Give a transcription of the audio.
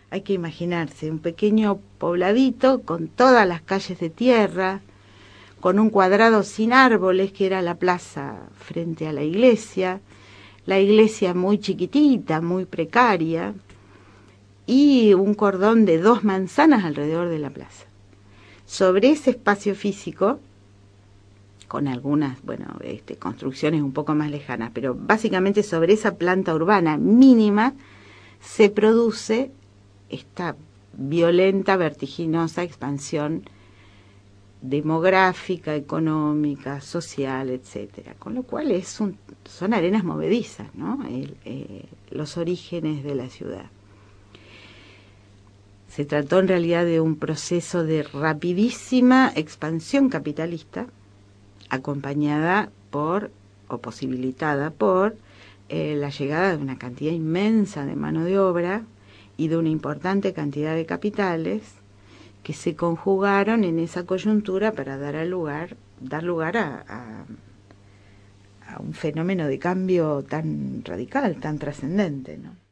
Hay que imaginarse un pequeño pobladito con todas las calles de tierra, con un cuadrado sin árboles, que era la plaza frente a la iglesia muy chiquitita, muy precaria, y un cordón de 2 manzanas alrededor de la plaza. Sobre ese espacio físico, con algunas, construcciones un poco más lejanas, pero básicamente sobre esa planta urbana mínima, se produce esta violenta, vertiginosa expansión demográfica, económica, social, etcétera. Con lo cual son arenas movedizas, ¿no? Los orígenes de la ciudad. Se trató en realidad de un proceso de rapidísima expansión capitalista, acompañada por, o posibilitada por, la llegada de una cantidad inmensa de mano de obra y de una importante cantidad de capitales que se conjugaron en esa coyuntura para dar lugar a un fenómeno de cambio tan radical, tan trascendente, ¿no?